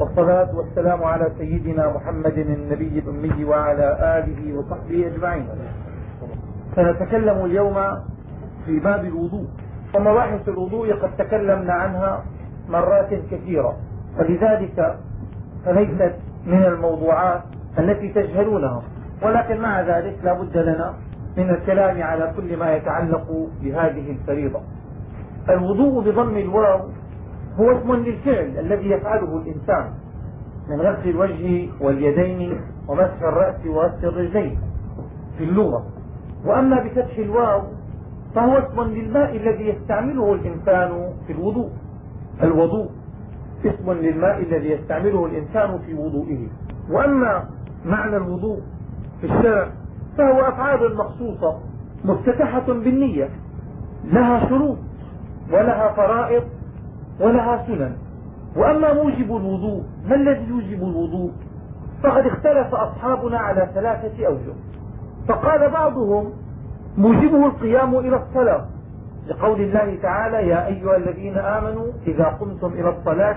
والصلاة والسلام على سيدنا محمد النبي الأمي وعلى آله وصحبه أجمعين. سنتكلم اليوم في باب الوضوء، ومباحث الوضوء قد تكلمنا عنها مرات كثيرة، ولذلك فليست من الموضوعات التي تجهلونها، ولكن مع ذلك لا بد لنا من الكلام على كل ما يتعلق بهذه الفريضة. الوضوء بضم الواو هو اسم للفعل الذي يفعله الإنسان من غسل الوجه واليدين ومسح الرأس وغسل الرجلين في اللغة. وأما بفتح الواو فهو اسم للماء الذي يستعمله الإنسان في الوضوء. الوضوء اسم للماء الذي يستعمله الإنسان في وضوئه. وأما معنى الوضوء في الشرع فهو أفعال مخصوصة مفتتحة بالنية، لها شروط ولها فرائض ولها سنن. وأما موجب الوضوء، ما الذي يوجب الوضوء؟ فقد اختلف أصحابنا على 3 أوجه. فقال بعضهم موجبه القيام إلى الصلاة، لقول الله تعالى: يا أيها الذين آمنوا إذا قمتم إلى الصلاة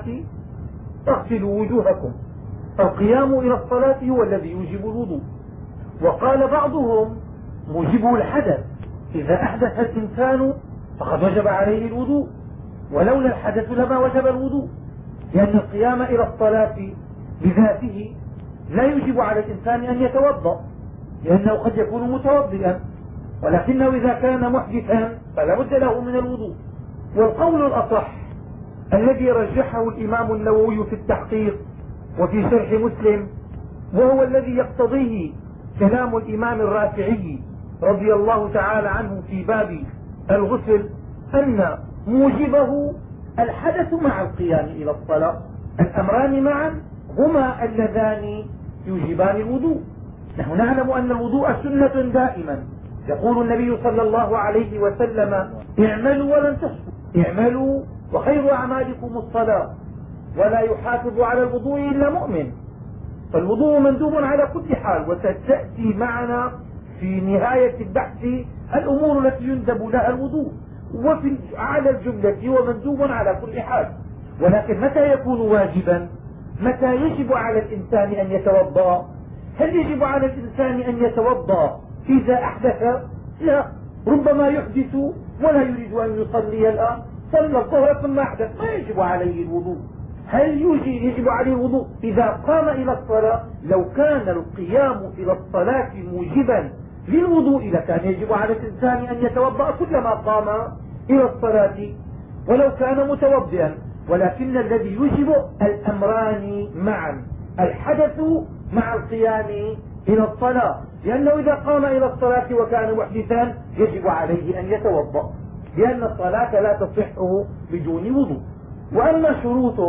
فاغسلوا وجوهكم. فالقيام إلى الصلاة هو الذي يوجب الوضوء. وقال بعضهم موجبه الحدث، إذا أحدث الإنسان فقد وجب عليه الوضوء، ولولا الحدث لما وجب الوضوء، لأن القيام إلى الصلاة بذاته لا يجب على الإنسان أن يتوضا، لأنه قد يكون متوضئا، ولكنه إذا كان محدثا فلا بد له من الوضوء. والقول الأصح الذي رجحه الإمام النووي في التحقيق وفي شرح مسلم، وهو الذي يقتضيه كلام الإمام الرافعي رضي الله تعالى عنه في باب الغسل، أن موجبه الحدث مع القيام إلى الصلاة. الأمران معا هما اللذان يوجبان الوضوء. نحن نعلم أن الوضوء سنة دائما. يقول النبي صلى الله عليه وسلم: اعملوا ولن تحصوا، اعملوا وخير أعمالكم الصلاة، ولا يحافظ على الوضوء إلا مؤمن. فالوضوء مندوب على كل حال، وستأتي معنا في نهاية البحث الأمور التي يندب لها الوضوء، وفي على الجملة هو مندوب على كل حال. ولكن متى يكون واجبا؟ متى يجب على الإنسان أن يتوضا؟ هل يجب على الإنسان أن يتوضا إذا أحدث؟ لا، ربما يحدث ولا يريد أن يصلي الآن، صلى الظهر ثم أحدث، ما يجب عليه الوضوء. هل يجب عليه الوضوء إذا قام إلى الصلاة؟ لو كان القيام إلى الصلاة موجبا للوضوء لكان يجب على الإنسان أن يتوضا كلما قام إلى الصلاة ولو كان متوضئا. ولكن الذي يوجب الأمران معا، الحدث مع القيام إلى الصلاة، لأنه إذا قام إلى الصلاة وكان محدثا يجب عليه أن يتوضا، لأن الصلاة لا تصح بدون وضوء. وأما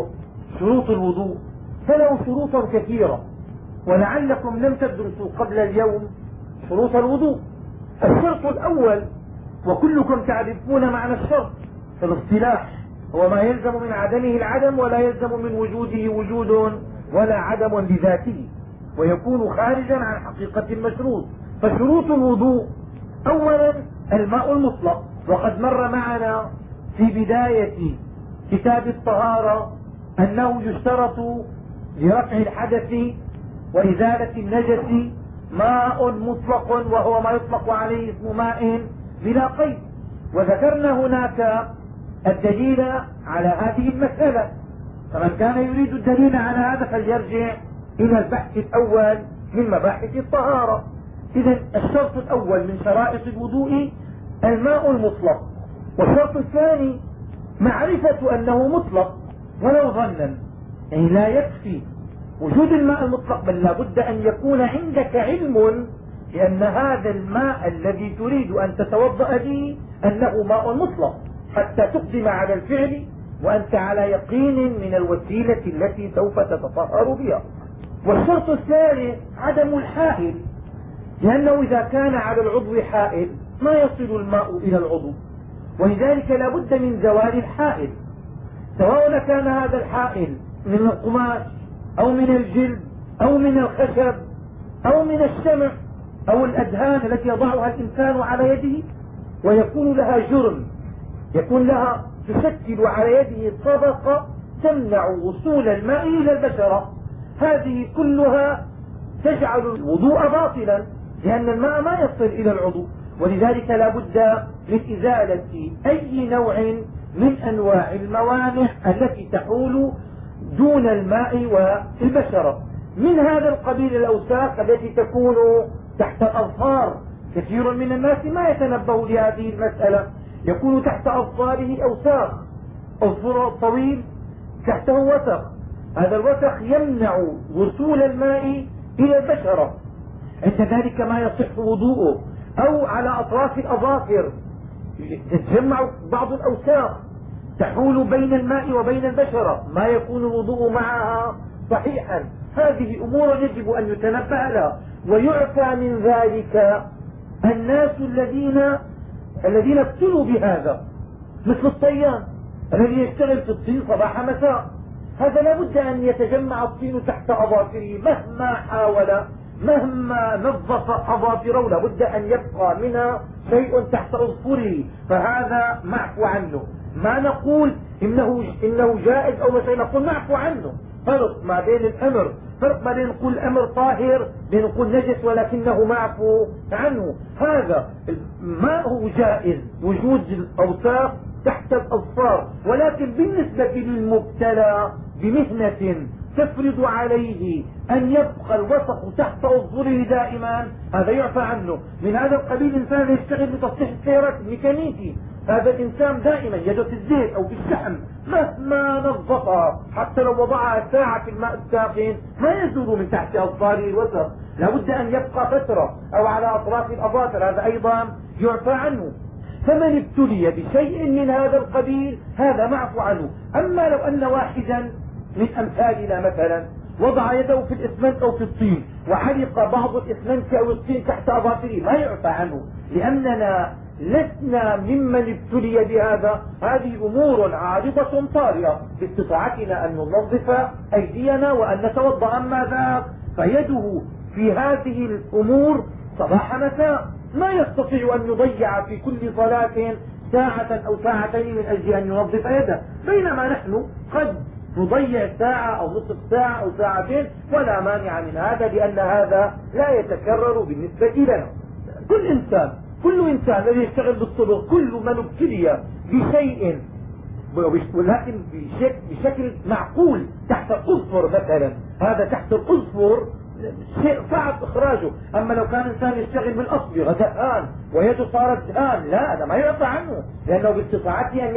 شروط الوضوء فله شروط كثيرة، ولعلكم لم تدرسوا قبل اليوم شروط الوضوء. الشرط الأول، وكلكم تعرفون معنى الشرط في الاصطلاح، هو ما يلزم من عدمه العدم ولا يلزم من وجوده وجود ولا عدم لذاته، ويكون خارجا عن حقيقة المشروط. فشروط الوضوء: أولا الماء المطلق، وقد مر معنا في بداية كتاب الطهارة أنه يشترط لرفع الحدث وإزالة النجس ماء مطلق، وهو ما يطلق عليه اسم ماء بلا قيد. وذكرنا هناك الدليل على هذه المسألة، فمن كان يريد الدليل على هذا فليرجع إلى البحث الأول من مباحث الطهارة. إذن الشرط الأول من شرائط الوضوء الماء المطلق. والشرط الثاني معرفة أنه مطلق ولو ظنا، يعني لا يكفي وجود الماء المطلق، بل لا بد أن يكون عندك علم لأن هذا الماء الذي تريد أن تتوضأ به أنه ماء مطلق، حتى تقدم على الفعل وأنت على يقين من الوسيلة التي سوف تتطهر بها. والشرط الثالث عدم الحائل، لأنه إذا كان على العضو حائل ما يصل الماء إلى العضو، ولذلك لا بد من زوال الحائل، سواء كان هذا الحائل من القماش أو من الجلد أو من الخشب أو من الشمع أو الأدهان التي يضعها الإنسان على يده، ويكون لها جرم، يكون لها تشكل على يده طبقة تمنع وصول الماء إلى البشرة. هذه كلها تجعل الوضوء باطلا، لأن الماء ما يصل إلى العضو، ولذلك لا بد من إزالة أي نوع من أنواع الموانع التي تحول دون الماء والبشرة. من هذا القبيل الأوساخ التي تكون تحت الأظفار. كثير من الناس ما يتنبه لهذه المسألة، يكون تحت أظفاره أوساخ، أظفره الطويل تحته وسخ، هذا الوسخ يمنع وصول الماء إلى البشرة، عند ذلك ما يصح وضوءه. أو على أطراف الأظافر تتجمع بعض الأوساخ تحول بين الماء وبين البشرة، ما يكون الوضوء معها صحيحا. هذه أمور يجب أن يتنبه لها. ويعفى من ذلك الناس الذين ابتلوا بهذا، مثل الطيان الذي يشتغل في الطين صباح مساء، هذا لا بد أن يتجمع الطين تحت أظافره، مهما حاول مهما نظف أظافره لا بد أن يبقى منها شيء تحت أظفره، فهذا معفو عنه. ما نقول إنه جائز أو مثلا نقول معفو عنه. فرق ما بين الأمر، فرق ما بين نقول الأمر طاهر بين نقول نجس ولكنه معفو عنه. هذا ما هو جائز وجود الأوساخ تحت الأظفار، ولكن بالنسبة للمبتلى بمهنة تفرض عليه أن يبقى الوسخ تحت أظفره دائما، هذا يعفى عنه. من هذا القبيل إنسان يشتغل بتصليح السيارات الميكانيكي، هذا الإنسان دائما يده في الزيت أو في الشحم، مهما نظفها حتى لو وضعها ساعة في الماء الساخن ما يزول من تحت أظفاره الوسخ، لابد أن يبقى فترة، أو على أطراف الأظافر، هذا أيضا يعفى عنه. فمن ابتلي بشيء من هذا القبيل هذا معفو عنه. أما لو أن واحدا من أمثالنا مثلا وضع يده في الإسمنت أو في الطين وعلق بعض الإسمنت أو الطين تحت أظافره ما يعفى عنه، لأننا لسنا ممن ابتلي بهذا. هذه أمور عارضة طارئة، باستطاعتنا أن ننظف أيدينا وأن نتوضأ. أما ذاك فيده في هذه الأمور صباح مساء، ما يستطيع أن يضيع في كل صلاة ساعة أو ساعتين من أجل أن ينظف يده، بينما نحن قد نضيع ساعة أو نصف ساعة أو ساعتين ولا مانع من هذا، لأن هذا لا يتكرر بالنسبة لنا. كل إنسان الذي يشتغل بالطب، كل من ابتلي بشيء ولكن بشكل معقول تحت الأظفر مثلا، هذا تحت الأظفر شيء صعب إخراجه. أما لو كان إنسان يشتغل بالأصبغة دهان ويده صارت دهان، لا، هذا ما يعفى عنه، لأنه باستطاعته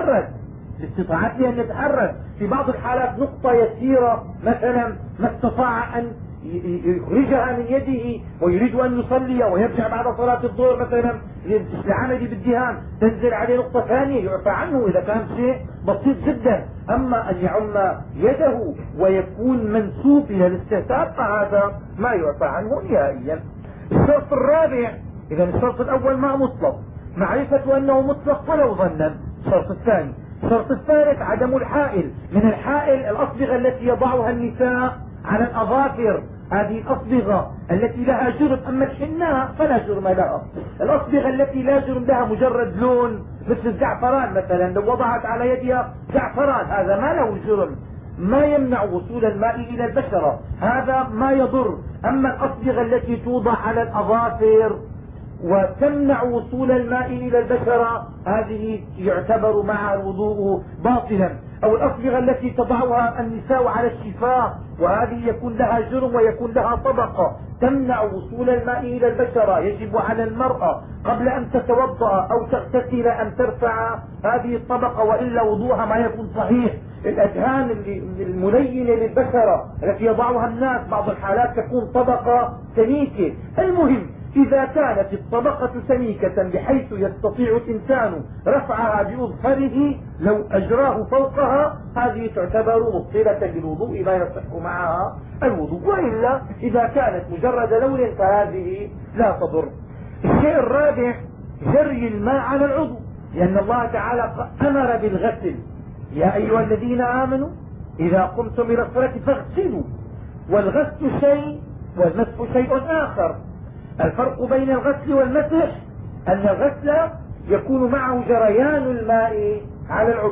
أن يتحرك. في بعض الحالات نقطة يسيرة مثلا ما استطاع أن يخرجها من يده ويريد أن يصلي ويرجع بعد صلاة الظهر مثلا لعمله بالدهان، تنزل عليه نقطة ثانية، يعفى عنه إذا كان شيء بسيط جدا. أما أن يعم يده ويكون منسوب إلى الاستهتار فهذا ما يعفى عنه نهائيا. الشرط الرابع، إذا الشرط الأول ما مطلق، معرفة أنه مطلق ولو ظنا. الشرط الثاني، الشرط الثالث عدم الحائل. من الحائل الأصبغة التي يضعها النساء على الأظافر، هذه الأصبغة التي لها جرم. أما الحناء فلا جرم لها. الأصبغة التي لا جرم لها مجرد لون مثل الزعفران مثلا، لو وضعت على يدها زعفران هذا ما له جرم، ما يمنع وصول الماء إلى البشرة، هذا ما يضر. أما الأصبغة التي توضع على الأظافر وتمنع وصول الماء إلى البشرة هذه يعتبر معها الوضوء باطلا. أو الأصبغة التي تضعها النساء على الشفاه، وهذه يكون لها جرم ويكون لها طبقة تمنع وصول الماء إلى البشرة، يجب على المرأة قبل أن تتوضأ أو تغتسل أن ترفع هذه الطبقة وإلا وضوءها ما يكون صحيح. الأدهان الملينة للبشرة التي يضعها الناس بعض الحالات تكون طبقة سميكة. المهم إذا كانت الطبقة سميكة بحيث يستطيع الإنسان رفعها بأظفره لو أجراه فوقها، هذه تعتبر مبطلة للوضوء لا يصح معها الوضوء. وإلا إذا كانت مجرد لون فهذه لا تضر. الشيء الرابع جري الماء على العضو، لأن الله تعالى أمر بالغسل: يا أيها الذين آمنوا إذا قمتم إلى الصلاة فاغسلوا. والغسل شيء والمسح شيء آخر. الفرق بين الغسل والمسح أن الغسل يكون معه جريان الماء على العضو.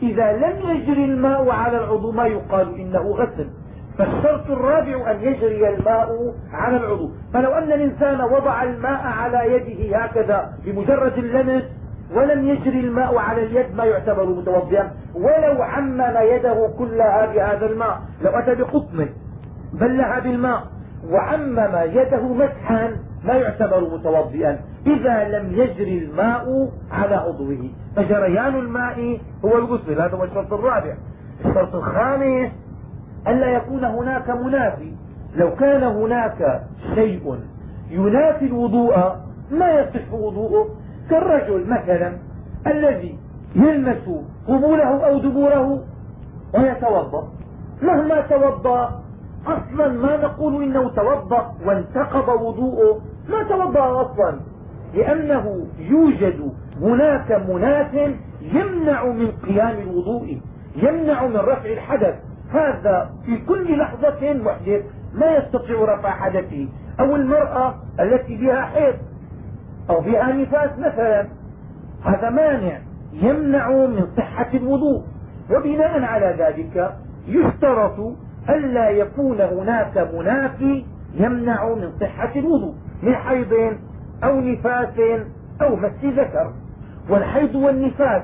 إذا لم يجري الماء على العضو ما يقال إنه غسل. فالشرط الرابع أن يجري الماء على العضو. فلو أن الإنسان وضع الماء على يده هكذا بمجرد اللمس ولم يجري الماء على اليد ما يعتبر متوضئا، ولو عمم يده كلها بهذا الماء، لو أتى بقطن بلها بالماء وعمم يده مسحا ما يعتبر متوضئا إذا لم يجري الماء على عضوه. فجريان الماء هو الغسل، هذا هو الشرط الرابع. الشرط الخامس ألا يكون هناك منافي. لو كان هناك شيء ينافي الوضوء ما يصح وضوءه، كالرجل مثلا الذي يلمس قبوله أو دبوره ويتوضا، مهما توضا اصلا ما نقول انه توضا وانتقض وضوءه، ما توضا اصلا، لانه يوجد هناك مناف يمنع من قيام الوضوء، يمنع من رفع الحدث. هذا في كل لحظة محدث ما يستطيع رفع حدثه، او المرأة التي بها حيض او بها نفاس مثلا، هذا مانع يمنع من صحة الوضوء. وبناء على ذلك يشترط ألا يكون هناك منافي يمنع من صحة الوضوء من حيض أو نفاس أو مس ذكر. والحيض والنفاس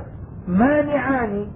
مانعان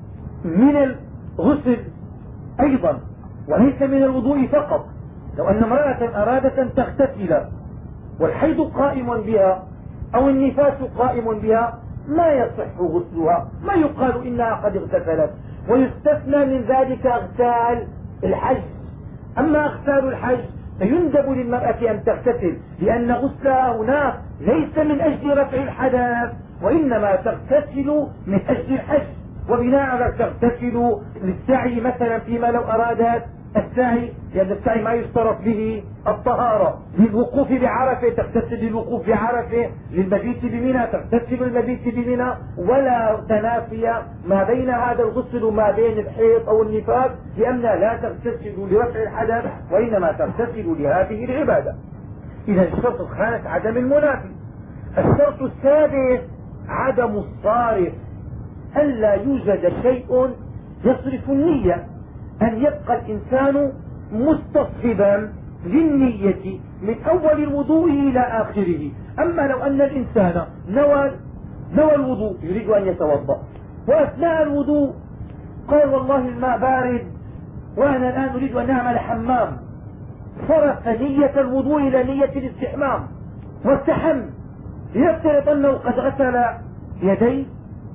من الغسل أيضا وليس من الوضوء فقط. لو أن امرأة أرادت أن تغتسل والحيض قائم بها أو النفاس قائم بها ما يصح غسلها، ما يقال إنها قد اغتسلت. ويستثنى من ذلك اغتال الحج. أما اغتال الحج فيندب للمرأة أن تغتسل، لأن غسلها هناك ليس من أجل رفع الحدث وإنما تغتسل من أجل الحج. وبناء على تغتسل للسعي مثلا، فيما لو أرادت السعي، لأن السعي ما يشترط به الطهارة، للوقوف بعرفة تغتسل للوقوف بعرفة، للمبيت بمنى تغتسل للمبيت بمنى، ولا تنافي ما بين هذا الغسل وما بين الحيض أو النفاس، لأنها لا تغتسل لرفع الحدث وإنما تغتسل لهذه العبادة. إذا الشرط الخامس عدم المنافي. الشرط السادس عدم الصارف، ألا يوجد شيء يصرف النية، أن يبقى الإنسان مستصحبا للنية من أول الوضوء إلى آخره. أما لو أن الإنسان نوى الوضوء يريد أن يتوضا، وأثناء الوضوء قال والله الماء بارد وأنا الآن أريد أن أعمل حمام، صرف نية الوضوء إلى نية الاستحمام واستحم، يفترض أنه قد غسل يديه،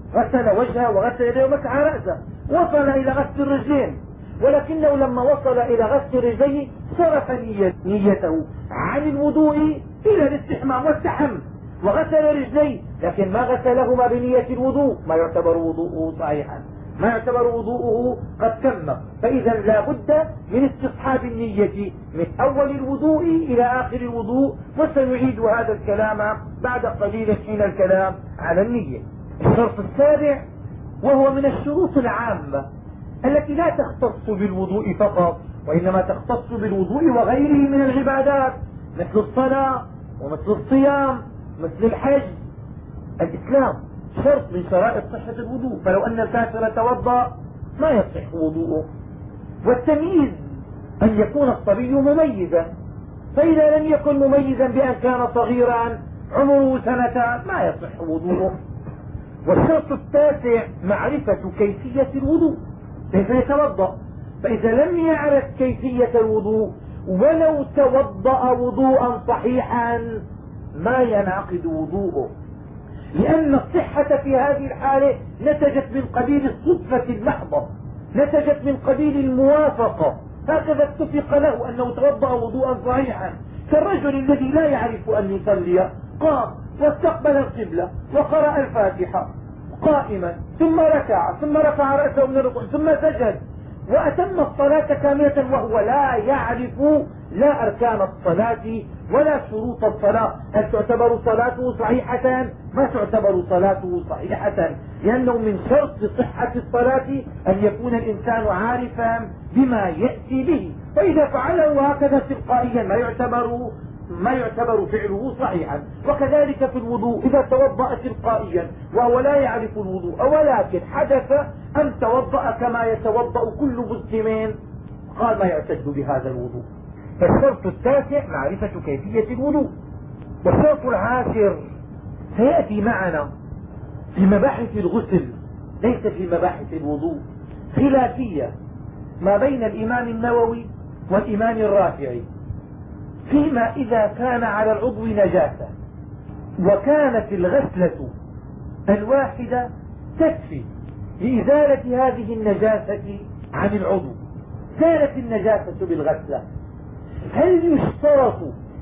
غسل وجهه وغسل يديه ومسح رأسه، وصل إلى غسل الرجلين، ولكنه لما وصل إلى غسل رجليه صرف نيته عن الوضوء إلى الاستحمام واستحم وغسل رجليه، لكن ما غسلهما بنية الوضوء، ما يعتبر وضوءه صحيحا، ما يعتبر وضوءه قد تم. فإذا لا بد من استصحاب النية من أول الوضوء إلى آخر الوضوء، وسنعيد هذا الكلام بعد قليل حين الكلام على النية. الشرط السابع وهو من الشروط العامة التي لا تختص بالوضوء فقط وإنما تختص بالوضوء وغيره من العبادات، مثل الصلاة ومثل الصيام مثل الحج. الإسلام شرط من شرائط صحة الوضوء، فلو أن الكافر توضا ما يصح وضوءه. والتمييز أن يكون الصبي مميزا، فإذا لم يكن مميزا بأن كان صغيرا عمره سنتان ما يصح وضوءه. والشرط التاسع معرفة كيفية الوضوء، كيف يتوضا، فإذا لم يعرف كيفية الوضوء ولو توضأ وضوءا صحيحا ما ينعقد وضوءه، لأن الصحة في هذه الحالة نتجت من قبيل الصدفة المحضة، نتجت من قبيل الموافقة، هكذا اتفق له أنه توضأ وضوءا صحيحا. كالرجل الذي لا يعرف أن يصلي قام واستقبل القبلة وقرأ الفاتحة قائما ثم ركع ثم رفع رأسه من الركوع ثم سجد وأتم الصلاة كاملة وهو لا يعرف لا أركان الصلاة ولا شروط الصلاة. هل تعتبر صلاته صحيحة؟ ما تعتبر صلاته صحيحة، لأنه من شرط صحة الصلاة أن يكون الإنسان عارفا بما يأتي به، فإذا فعله هكذا تلقائيا ما يعتبر ما يعتبر فعله صحيحا. وكذلك في الوضوء إذا توضأ تلقائيا وهو لا يعرف الوضوء ولكن حدث أن توضأ كما يتوضأ كل مسلم قال ما يعتد بهذا الوضوء. فالشرط التاسع معرفة كيفية الوضوء. والشرط العاشر سيأتي معنا في مباحث الغسل ليس في مباحث الوضوء خلافية ما بين الإمام النووي والإمام الرافعي فيما إذا كان على العضو نجاسة وكانت الغسلة الواحدة تكفي لإزالة هذه النجاسة عن العضو. زالت النجاسة بالغسلة، هل يشترط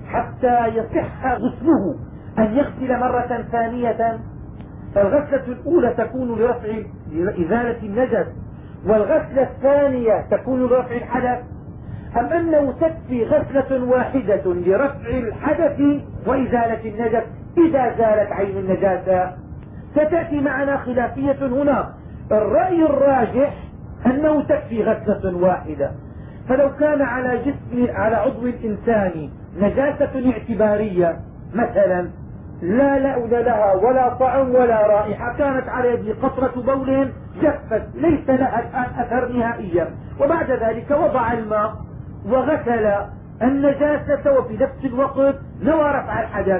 حتى يصح غسله أن يغسل مرة ثانية؟ فالغسلة الأولى تكون لإزالة النجس والغسلة الثانية تكون لرفع الحدث، أم أنه تكفي غسلة واحدة لرفع الحدث وإزالة النجس إذا زالت عين النجاسة؟ ستأتي معنا خلافية هنا. الرأي الراجح أنه تكفي غسلة واحدة. فلو كان على عضو الإنسان نجاسة اعتبارية مثلا لا لون لها ولا طعم ولا رائحة، كانت على يده قطرة بول جفت ليس لها الآن أثر نهائيا، وبعد ذلك وضع الماء وغسل النجاسة وفي نفس الوقت نوى رفع الحدث،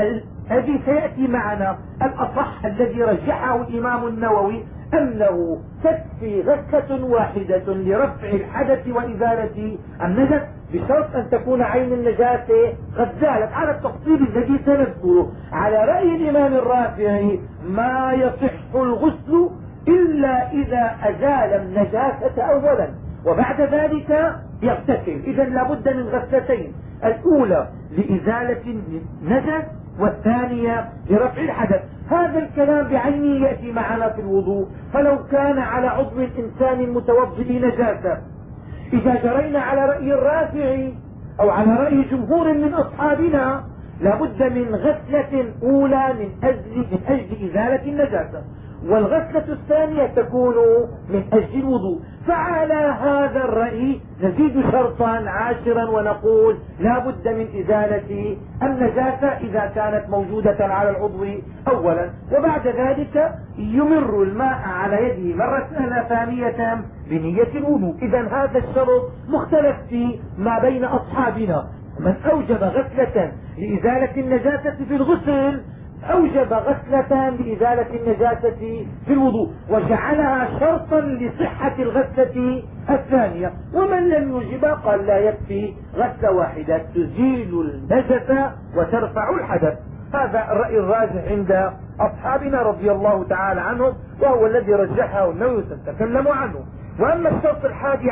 الذي سيأتي معنا الأصح الذي رجحه الإمام النووي أنه تكفي غسلة واحدة لرفع الحدث وإزالة النجس بشرط أن تكون عين النجاسة قد زالت على التفصيل الذي سنذكره. على رأي الإمام الرافعي ما يصح الغسل إلا إذا أزال النجاسة أولا وبعد ذلك يغتسل. إذا لابد من غسلتين، الأولى لإزالة النجس والثانية لرفع الحدث. هذا الكلام بعينه يأتي معنا في الوضوء. فلو كان على عضو الإنسان المتوضئ نجاسة، إذا جرينا على رأي الرافعي أو على رأي جمهور من أصحابنا لابد من غسلة أولى من أجل إزالة النجاسة، والغسلة الثانية تكون من أجل الوضوء. فعلى هذا الرأي نزيد شرطا عاشرا ونقول لا بد من إزالة النجاسة إذا كانت موجودة على العضو أولا، وبعد ذلك يمر الماء على يده مرة ثانية بنية الوضوء. إذا هذا الشرط مختلف في ما بين أصحابنا، من أوجب غسلة لإزالة النجاسة في الغسل أوجب غسلة لإزالة النجاسة في الوضوء وجعلها شرطا لصحة الغسلة الثانية. ومن لم يوجب قال لا يكفي غسلة واحدة تزيل النجس وترفع الحدث. هذا الرأي الراجح عند أصحابنا رضي الله تعالى عنهم، وهو الذي رجحه النووي سنتكلم عنه. وأما الشرط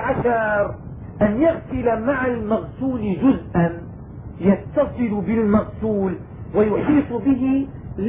11 أن يغسل مع المغسول جزءا يتصل بالمغسول ويحيط به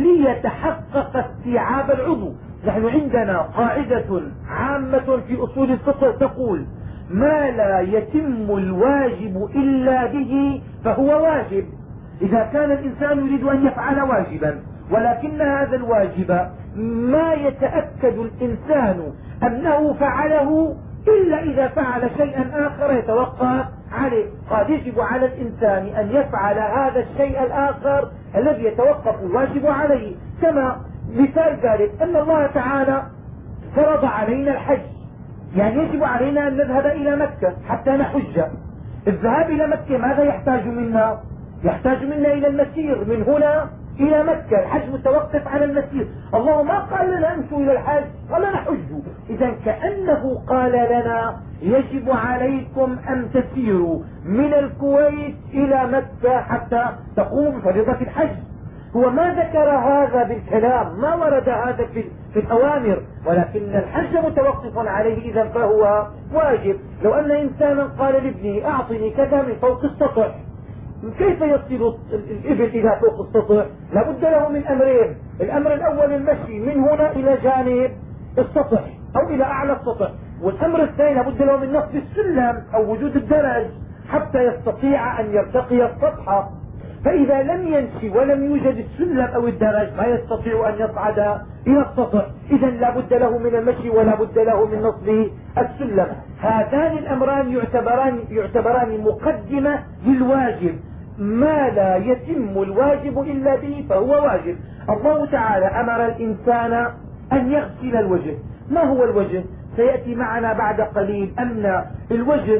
ليتحقق استيعاب العضو. نحن عندنا قاعدة عامة في أصول الفقه تقول ما لا يتم الواجب إلا به فهو واجب. إذا كان الإنسان يريد أن يفعل واجبا ولكن هذا الواجب ما يتأكد الإنسان أنه فعله إلا إذا فعل شيئا آخر يتوقف عليه، قد يجب على الإنسان أن يفعل هذا الشيء الآخر الذي يتوقف الواجب عليه. كما مثال ذلك أن الله تعالى فرض علينا الحج، يعني يجب علينا أن نذهب إلى مكة حتى نحج. الذهاب إلى مكة ماذا يحتاج منا؟ يحتاج منا إلى المسير من هنا إلى مكة، الحج متوقف على المسير. الله ما قال لنا امشوا إلى الحج، قال لنا حجوا. إذا كأنه قال لنا يجب عليكم أن تسيروا من الكويت إلى مكة حتى تقوموا بفريضة الحج. هو ما ذكر هذا بالكلام، ما ورد هذا في الأوامر، ولكن الحج متوقف عليه إذا فهو واجب. لو أن إنسانا قال لابنه أعطني كذا من فوق السطح، كيف يصل الإبل إلى فوق السطح؟ لابد له من أمرين، الأمر الأول المشي من هنا إلى جانب السطح أو إلى أعلى السطح، والأمر الثاني لابد له من نصب السلم أو وجود الدرج حتى يستطيع أن يرتقي السطح. فإذا لم يمشي ولم يوجد السلم أو الدرج ما يستطيع أن يصعد إلى السطح. إذا لا بد له من المشي ولا بد له من نصب السلم. هذان الأمران يعتبران مقدمة للواجب. ما لا يتم الواجب إلا به فهو واجب. الله تعالى أمر الإنسان أن يغسل الوجه. ما هو الوجه؟ سيأتي معنا بعد قليل أن الوجه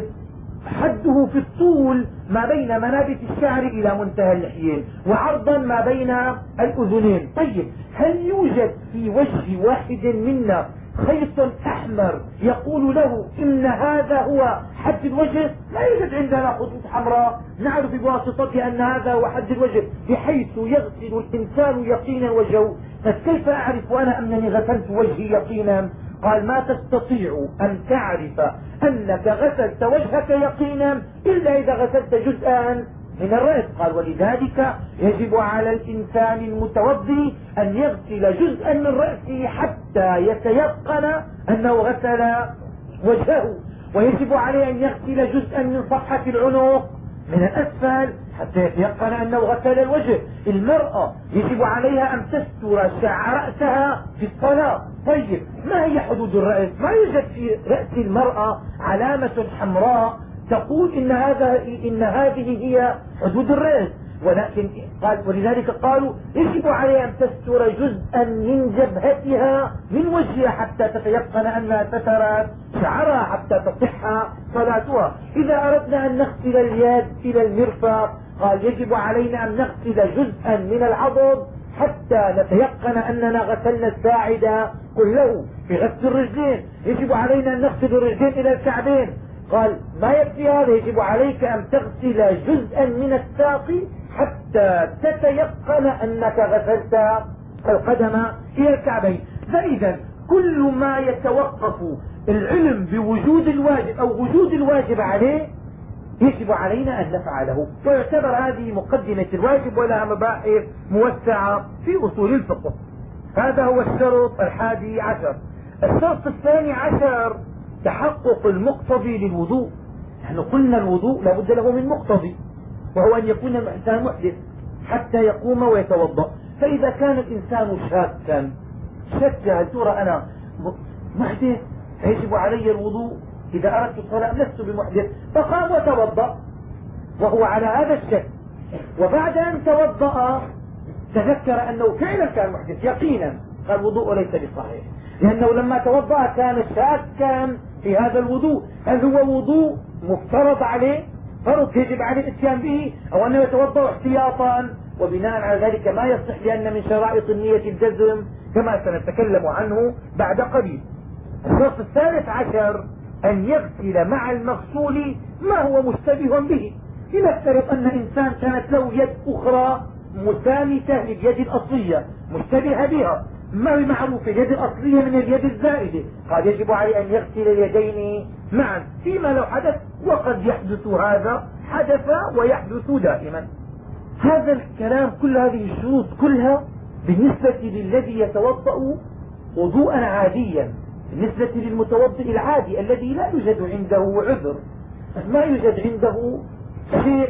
حده في الطول ما بين منابت الشعر إلى منتهى اللحيين، وعرضا ما بين الأذنين. طيب، هل يوجد في وجه واحد منا خيط أحمر يقول له إن هذا هو حد الوجه؟ لا يوجد عندنا خطوط حمراء نعرف بواسطتها أن هذا هو حد الوجه بحيث يغسل الإنسان يقينا وجهه. فكيف أعرف أنا أنني غسلت وجهي يقينا؟ قال: ما تستطيع أن تعرف أنك غسلت وجهك يقينا إلا إذا غسلت جزءا من الرأس. قال: ولذلك يجب على الإنسان المتوضي أن يغسل جزءا من رأسه حتى يتيقن أنه غسل وجهه، ويجب عليه أن يغسل جزءا من صفحة العنق من الأسفل حتى يتيقن أنه غسل الوجه. المرأة يجب عليها أن تستر شعر رأسها في الصلاة. طيب، ما هي حدود الرأس؟ ما يوجد في رأس المرأة علامة حمراء تقول إن هذه هي حدود الرأس، ولكن ولذلك قالوا يجب عليها أن تستر جزءا من جبهتها من وجهها حتى تتيقن أنها سترت شعرها حتى تصح صلاتها. إذا أردنا أن نغسل اليد إلى المرفق قال يجب علينا أن نغسل جزءا من العضد حتى نتيقن أننا غسلنا الساعد كله. في غسل الرجلين يجب علينا أن نغسل الرجلين إلى الكعبين. قال: ما يكفي هذا، يجب عليك أن تغسل جزءا من الساق حتى تتيقن أنك غسلت القدم إلى الكعبين. فإذا كل ما يتوقف العلم بوجود الواجب أو وجود الواجب عليه يجب علينا أن نفعله، ويعتبر هذه مقدمة الواجب ولها مباحث موسعة في أصول الفقه. هذا هو الشرط 11. الشرط 12 تحقق المقتضي للوضوء. نحن قلنا الوضوء لا بد له من مقتضي، وهو أن يكون الإنسان محدث حتى يقوم ويتوضا. فإذا كان الإنسان شاكا هل ترى أنا محدث فيجب علي الوضوء إذا أردت الصلاة لست بمحدث، فقام وتوضا وهو على هذا الشك، وبعد أن توضا تذكر أنه فعلا كان محدث يقينا، قال الوضوء ليس بصحيح، لأنه لما توضا كان شاكا في هذا الوضوء. هل هو وضوء مفترض عليه فرض يجب عليه الاتيان به، أو أنه يتوضا احتياطا؟ وبناء على ذلك ما يصح، لأن من شرائط النية الجزم كما سنتكلم عنه بعد قليل. الشرط 13 أن يغسل مع المغسول ما هو مشتبه به. لنفترض أن إنسان كانت له يد أخرى مسامسة لليد الأصلية مشتبه بها، ما المعروف اليد الأصلية من اليد الزائدة؟ قال يجب عليه أن يغسل اليدين معا فيما لو حدث، وقد يحدث هذا، حدث ويحدث دائما. هذا الكلام كل هذه الشروط كلها بالنسبة للذي يتوضأ وضوءا عاديا. بالنسبة للمتوضئ العادي الذي لا يوجد عنده عذر، ما يوجد عنده شيء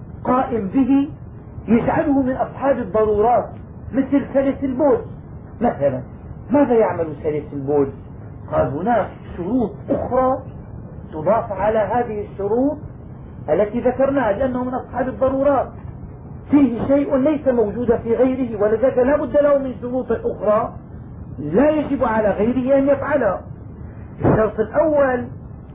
قائم به يجعله من أصحاب الضرورات مثل سلس البول مثلا. ماذا يعمل سلس البول؟ قال هناك شروط أخرى تضاف على هذه الشروط التي ذكرناها، لأنه من أصحاب الضرورات، فيه شيء ليس موجودا في غيره، ولذلك لا بد له من شروط أخرى لا يجب على غيره أن يفعلها. الشرط الأول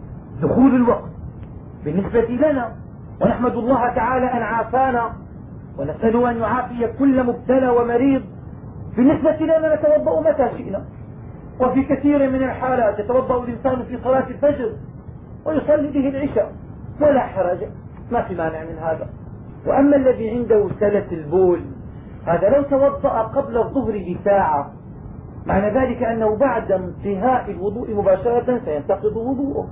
دخول الوقت بالنسبة لنا، ونحمد الله تعالى أن عافانا ونسأله أن يعافي كل مبتلى ومريض. بالنسبة لنا نتوضأ متى شئنا، وفي كثير من الحالات يتوضأ الإنسان في صلاة الفجر ويصلي به العشاء ولا حرج، ما في مانع من هذا. وأما الذي عنده سلس البول هذا لو توضأ قبل الظهر بساعة معنى ذلك أنه بعد انتهاء الوضوء مباشرة سينتقض وضوءه،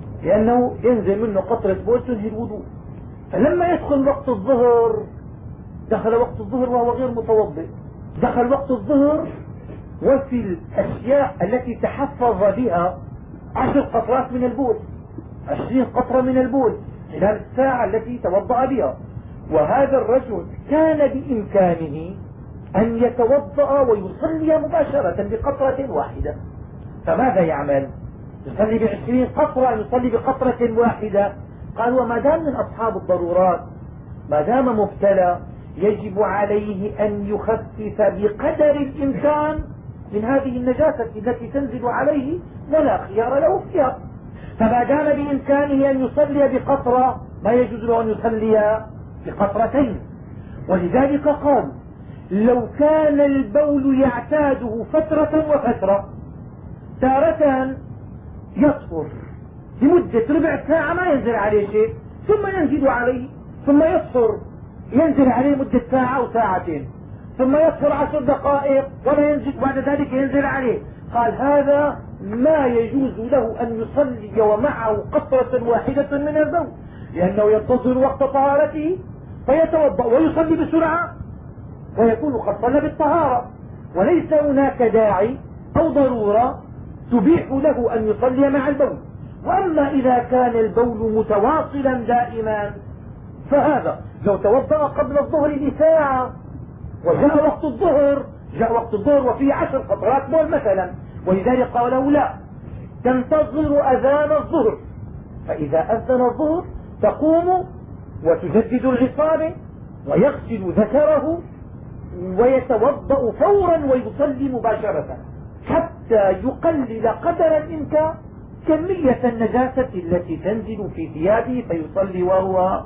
لأنه ينزل منه قطرة بول تنهي الوضوء. فلما يدخل وقت الظهر، دخل وقت الظهر وهو غير متوضئ، دخل وقت الظهر وفي الأشياء التي تحفظ بها 10 قطرات من البول، 20 قطرة من البول خلال الساعة التي توضأ بها. وهذا الرجل كان بإمكانه أن يتوضأ ويصلي مباشرة بقطرة واحدة، فماذا يعمل؟ يصلي ب20 قطرة، يصلي بقطرة واحدة؟ قال وما دام من أصحاب الضرورات ما دام مبتلى يجب عليه أن يخفف بقدر الإمكان من هذه النجاسة التي تنزل عليه ولا خيار له فيها. فما دام بإمكانه أن يصلي بقطرة ما يجوز له أن يصلي بقطرتين. ولذلك قالوا لو كان البول يعتاده فترة وفترة، تارة يطهر لمدة ربع ساعة ما ينزل عليه شيء، ثم ينزل عليه، ثم يطهر ينزل عليه مدة ساعة أو ساعتين، ثم يطهر 10 دقائق ولا ينزل، بعد ذلك ينزل عليه. قال هذا ما يجوز له أن يصلي ومعه قطرة واحدة من البول، لأنه ينتظر وقت طهارته فيتوضأ ويصلي بسرعة ويكون قد صلى بالطهارة، وليس هناك داعي أو ضرورة تبيح له أن يصلي مع البول. وأما إذا كان البول متواصلا دائما فهذا لو توضأ قبل الظهر بساعة وجاء وقت الظهر، وفيه 10 قطرات بول مثلا، ولذلك قالوا لا، تنتظر أذان الظهر، فإذا أذن الظهر تقوم وتجدد العصابة ويغسل ذكره ويتوضأ فورا ويصلي مباشرة حتى يقلل قدر الإمكان كمية النجاسة التي تنزل في ثيابه، فيصلي وهو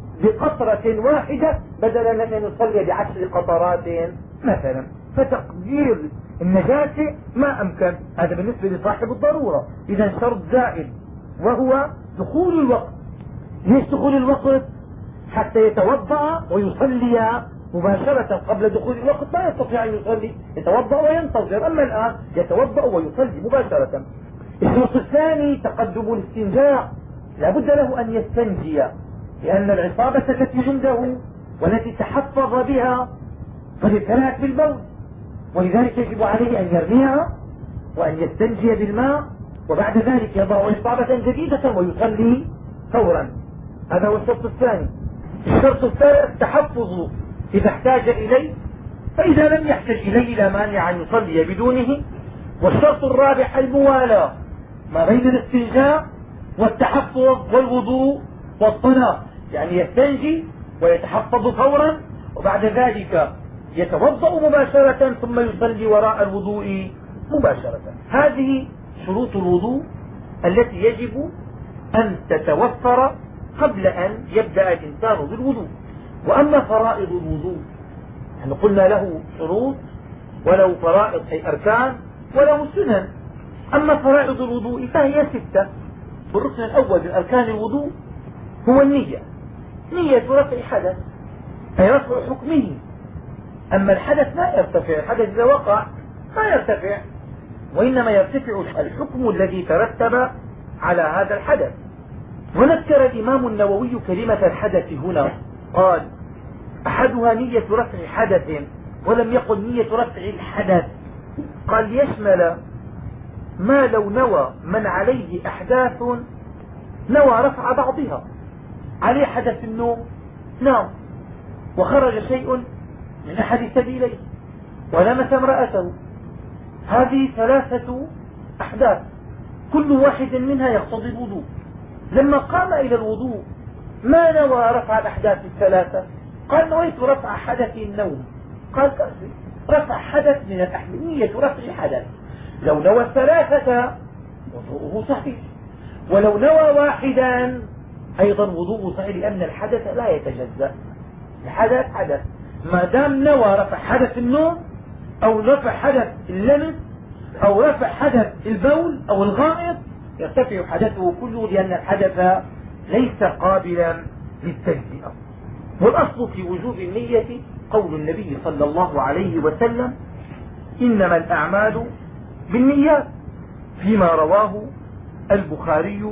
بقطرة واحدة بدلا من أن يصلي ب10 قطرات مثلا. فتقدير النجاسة ما أمكن، هذا بالنسبة لصاحب الضرورة. إذا شرط زائد وهو دخول الوقت. ليش دخول الوقت؟ حتى يتوضأ ويصلي مباشرة. قبل دخول الوقت لا يستطيع أن يصلي، يتوضأ وينتظر، أما الآن يتوضأ ويصلي مباشرة. الشرط الثاني تقدم الاستنجاء، لا بد له أن يستنجي، لأن العصابة التي عنده والتي تحفظ بها قد ابتلعت بالبول، ولذلك يجب عليه أن يرميها وأن يستنجي بالماء، وبعد ذلك يضع عصابة جديدة ويصلي فورا. هذا هو الشرط الثاني. الشرط الثالث التحفظ إذا احتاج إليه، فإذا لم يحتج إليه لا مانع أن يصلي بدونه. والشرط الرابع الموالاة ما بين الاستنجاء والتحفظ والوضوء والصلاة، يعني يستنجي ويتحفظ فورا وبعد ذلك يتوضأ مباشرة ثم يصلي وراء الوضوء مباشرة. هذه شروط الوضوء التي يجب أن تتوفر قبل أن يبدأ الإنسان بالوضوء. وأما فرائض الوضوء نحن قلنا له شروط وله فرائض أي أركان وله سنن. أما فرائض الوضوء فهي 6. الركن الأول من أركان الوضوء هو النية، نية رفع حدث أي رفع حكمه. أما الحدث لا يرتفع، الحدث إذا وقع ما يرتفع، وإنما يرتفع الحكم الذي ترتب على هذا الحدث. وذكر الإمام النووي كلمة الحدث هنا، قال أحدها نية رفع حدث، ولم يقل نية رفع الحدث، قال يشمل ما لو نوى من عليه أحداث، نوى رفع بعضها، عليه حدث النوم نام وخرج شيء من أحد سبيليه ولمس امرأته، هذه 3 أحداث كل واحد منها يقتضي الوضوء. لما قام إلى الوضوء ما نوى رفع الأحداث 3، قال نويت رفع حدث النوم، قال رفع حدث من الأحداث، نية رفع حدث. لو نوى 3 وضوءه صحيح، ولو نوى واحدا أيضا وضوءه صحيح، لأن الحدث لا يتجزأ، الحدث حدث. ما دام نوى رفع حدث النوم أو رفع حدث اللمس أو رفع حدث البول أو الغائط يرتفع حدثه كله، لأن الحدث ليس قابلا للتجزئة. والأصل في وجوب النية قول النبي صلى الله عليه وسلم إنما الأعمال بالنيات، فيما رواه البخاري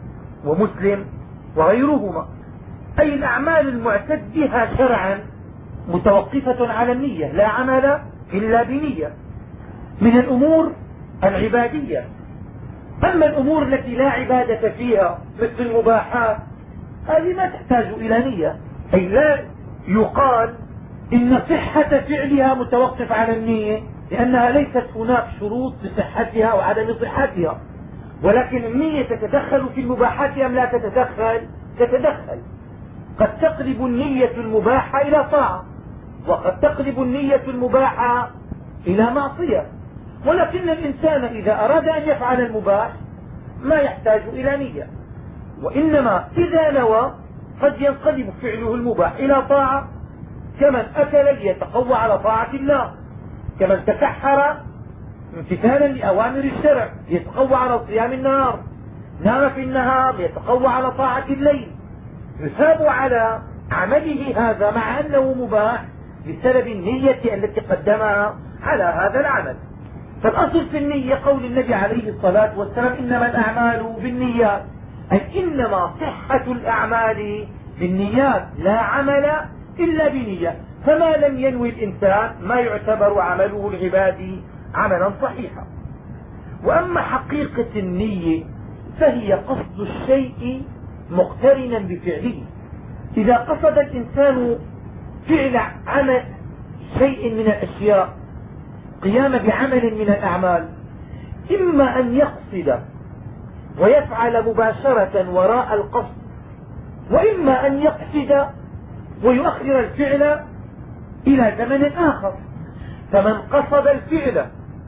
ومسلم وغيرهما، أي الأعمال المعتد بها شرعا متوقفة على النية، لا عمل إلا بنية من الأمور العبادية. أما الأمور التي لا عبادة فيها مثل المباحات هذه ما تحتاج إلى نية، أي لا يقال إن صحة فعلها متوقف على النية، لأنها ليست هناك شروط لصحتها أو عدم صحتها، ولكن النية تتدخل في المباحات أم لا تتدخل؟ تتدخل. قد تقلب النية المباحة إلى طاعة، وقد تقلب النية المباحة إلى معصية. ولكن الإنسان إذا أراد أن يفعل المباح ما يحتاج إلى نية، وإنما إذا نوى قد ينقلب فعله المباح إلى طاعة، كمن أكل ليتقوى على طاعة الله، كمن تسحر امتثالا لأوامر الشرع ليتقوى على صيام النهار، نام في النهار ليتقوى على طاعة الليل، يثاب على عمله هذا مع أنه مباح بسبب النية التي قدمها على هذا العمل. فالأصل في النية قول النبي عليه الصلاة والسلام إنما الأعمال بالنيات، أي إنما صحة الأعمال بالنيات، لا عمل إلا بنية. فما لم ينوي الإنسان ما يعتبر عمله العبادي عملا صحيحا. وأما حقيقة النية فهي قصد الشيء مقترنا بفعله. إذا قصد الإنسان فعل عمل شيء من الأشياء، قيام بعمل من الأعمال، إما أن يقصد ويفعل مباشرة وراء القصد، وإما أن يقصد ويؤخر الفعل إلى زمن آخر. فمن قصد الفعل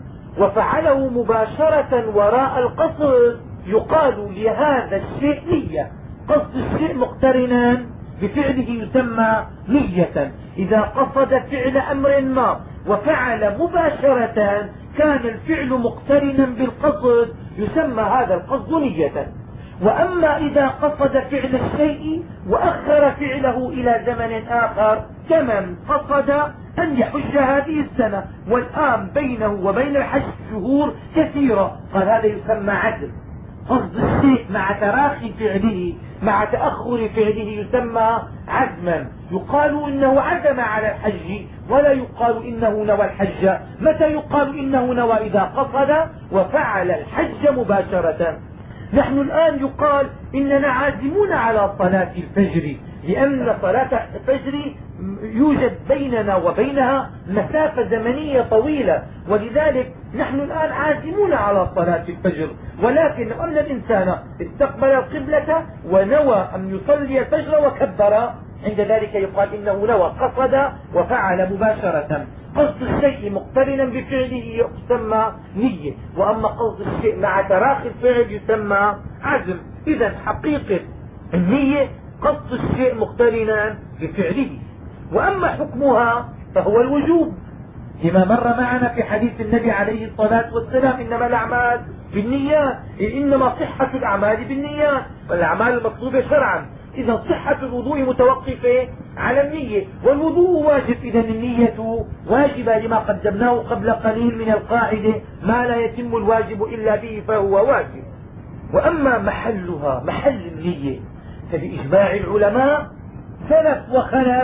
وفعله مباشرة وراء القصد يقال لهذا الشيء نية. قصد الشيء مقترنا بفعله يسمى نية. إذا قصد فعل أمر ما وفعل مباشرة كان الفعل مقترنا بالقصد يسمى هذا القصد نية. وأما إذا قصد فعل الشيء وأخر فعله إلى زمن آخر، كمن قصد أن يحج هذه السنة والآن بينه وبين الحج شهور كثيرة، قال هذا يسمى عزم. قصد الشيء مع تراخي فعله مع تأخر فعله يسمى عزما. يقال إنه عزم على الحج ولا يقال إنه نوى الحج. متى يقال إنه نوى؟ إذا قصد وفعل الحج مباشرة. نحن الآن يقال إننا عازمون على صلاة الفجر، لأن صلاة الفجر يوجد بيننا وبينها مسافة زمنية طويلة، ولذلك نحن الآن عازمون على صلاة الفجر. ولكن لو أن الإنسان استقبل القبلة ونوى أن يصلي الفجر وكبر، عند ذلك يقال إنه نوى، قصد وفعل مباشرة. قصد الشيء مقترنا بفعله يسمى نية، وأما قصد الشيء مع تراخي الفعل يسمى عزم. إذا حقيقة النية قصد الشيء مقترنا بفعله. وأما حكمها فهو الوجوب، لما مر معنا في حديث النبي عليه الصلاة والسلام إنما الأعمال بالنيات، إنما صحة الأعمال بالنيات، والأعمال المطلوبة شرعا. إذا صحة الوضوء متوقفة على النية، والوضوء واجب، إذا النية واجبة لما قدمناه قبل قليل من القاعدة ما لا يتم الواجب إلا به فهو واجب. وأما محلها محل النية فبإجماع العلماء سلف وخلف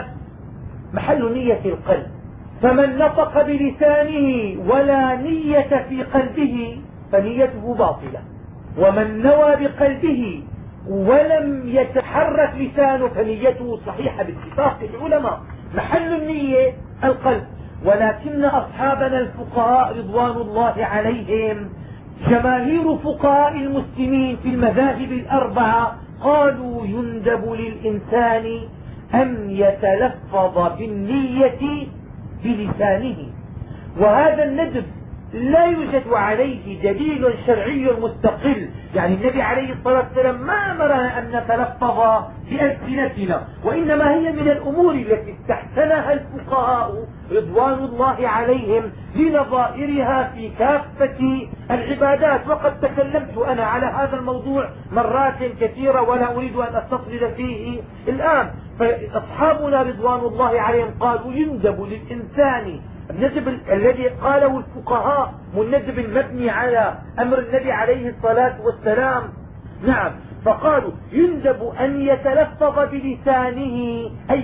محل نية القلب. فمن نطق بلسانه ولا نية في قلبه فنيته باطلة، ومن نوى بقلبه ولم يتحرك لسانه فنيته صحيحة باتفاق العلماء. محل النية القلب. ولكن أصحابنا الفقهاء رضوان الله عليهم جماهير فقهاء المسلمين في المذاهب الأربعة قالوا يندب للإنسان أن يتلفظ بالنية بلسانه، وهذا الندب لا يوجد عليه دليل شرعي مستقل. يعني النبي عليه الصلاة والسلام ما أمرنا أن نتلفظ بألسنتنا، وإنما هي من الأمور التي استحسنها الفقهاء رضوان الله عليهم لنظائرها في كافة العبادات. وقد تكلمت أنا على هذا الموضوع مرات كثيرة ولا أريد أن أستطرد فيه الآن. فأصحابنا رضوان الله عليهم قالوا يندب للإنسان الندب الذي قاله الفقهاء والندب المبني على أمر النبي عليه الصلاة والسلام. نعم، فقالوا يندب أن يتلفظ بلسانه، أي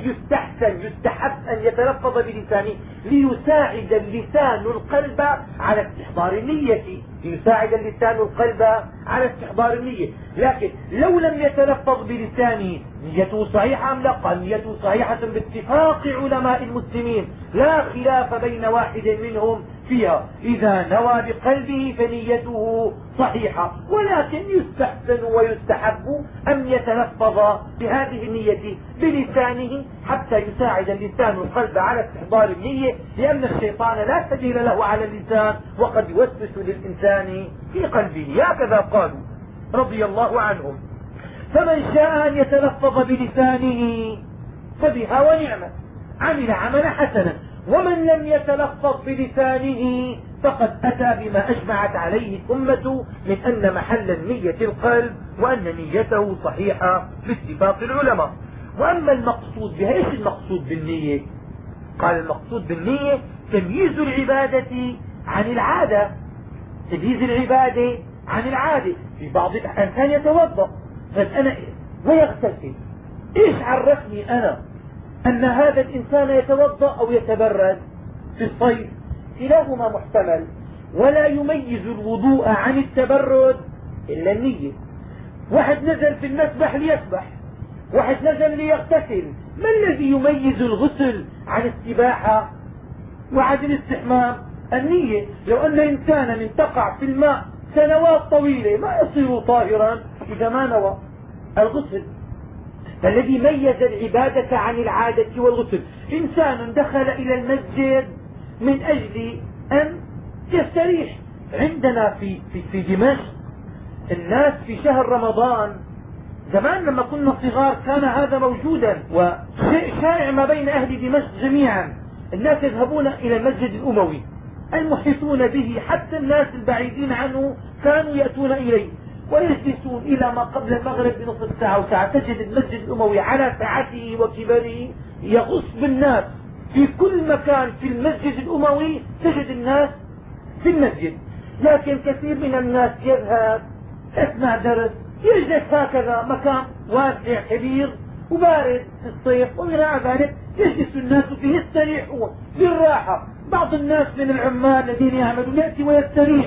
يستحب أن يتلفظ بلسانه ليساعد اللسان القلب على استحضار النية. ليساعد اللسان القلب على استحضار النية. لكن لو لم يتلفظ بلسانه نيته صحيحة أم لا؟ قال نيته صحيحة باتفاق علماء المسلمين، لا خلاف بين واحد منهم فيها. إذا نوى بقلبه فنيته صحيحة، ولكن يستحسن ويستحب أن يتلفظ بهذه النية بلسانه حتى يساعد اللسان القلب على استحضار النية، لأن الشيطان لا سبيل له على اللسان وقد يوسوس للإنسان في قلبه. هكذا قالوا رضي الله عنهم. فمن شاء أن يتلفظ بلسانه فبها ونعمة، عمل عملا حسنا. ومن لم يتلفظ بلسانه فقد أتى بما أجمعت عليه الأمة من أن محل النية القلب، وأن نيته صحيحة باتفاق العلماء. وأما المقصود بها، ايش المقصود بالنية؟ قال المقصود بالنية تمييز العبادة عن العادة. تمييز العبادة عن العادة. في بعض الأحيان كان يتوضا بس أنا ويغتسل، ايش عرفني أنا أن هذا الإنسان يتوضا أو يتبرد؟ في الصيف كلاهما محتمل، ولا يميز الوضوء عن التبرد إلا النية. واحد نزل في المسبح ليسبح، واحد نزل ليغتسل، ما الذي يميز الغسل عن السباحة وعن الاستحمام؟ النية. لو أن إنسانا تقع في الماء سنوات طويلة ما يصير طاهرا إذا ما نوى الغسل. فالذي ميز العبادة عن العادة والغسل، إنسان دخل إلى المسجد من أجل أن يستريح. عندنا في دمشق الناس في شهر رمضان زمان لما كنا صغار كان هذا موجودا وشيء شائع ما بين أهل دمشق جميعا. الناس يذهبون إلى المسجد الأموي، المحيطون به حتى الناس البعيدين عنه كانوا يأتون إليه ويجلسون إلى ما قبل المغرب بنصف ساعة وساعة. تجد المسجد الأموي على سعته وكبره يغص بالناس في كل مكان. في المسجد الأموي تجد الناس في المسجد، لكن كثير من الناس يذهب يسمع درس، يجلس هكذا مكان واسع كبير وبارد في الصيف، ومع ذلك يجلس الناس فيه يستريحون بالراحة. بعض الناس من العمال الذين يعملون يأتي ويستريح.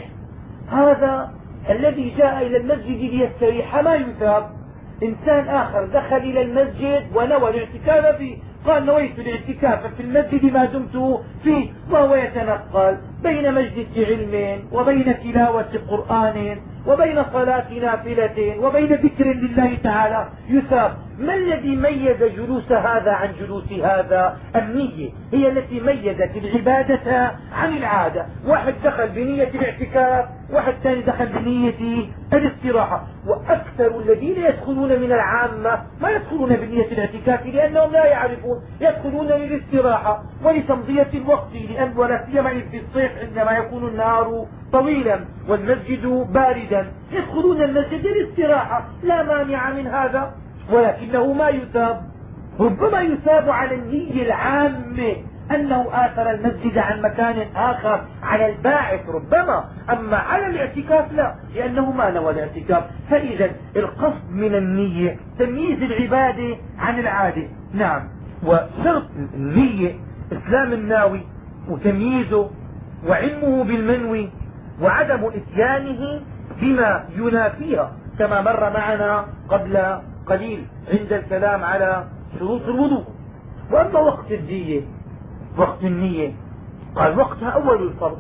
هذا الذي جاء إلى المسجد ليستريح ما يثاب. إنسان آخر دخل إلى المسجد ونوى الاعتكاف فيه، قال نويت الاعتكاف في المسجد ما دمت فيه، وهو يتنقل بين مجلس علم وبين تلاوة قرآن وبين صلاة نافلة وبين ذكر لله تعالى يثاب. ما الذي ميز جلوس هذا عن جلوس هذا؟ النية هي التي ميزت العبادة عن العادة. واحد دخل بنية الاعتكاف، واحد ثاني دخل بنية الاستراحة. وأكثر الذين يدخلون من العامة ما يدخلون بنية الاعتكاف لأنهم لا يعرفون، يدخلون للاستراحة ولتمضية الوقت، لأن ولا سيما في الصيف عندما يكون النهار طويلا والمسجد باردا يدخلون المسجد للاستراحة، لا مانع من هذا، ولكنه ما يثاب. ربما يثاب على النية العامة أنه آثر المسجد عن مكان آخر على الباعث ربما، أما على الاعتكاف لا، لأنه ما نوى الاعتكاف. فإذا القصد من النية تمييز العبادة عن العادة. نعم. وشرط النية إسلام الناوي وتمييزه وعلمه بالمنوي وعدم إتيانه بما ينافيها كما مر معنا قبل قليل عند الكلام على شروط الوضوء. وأما وقت النية، وقت النية قال وقتها أول الفرض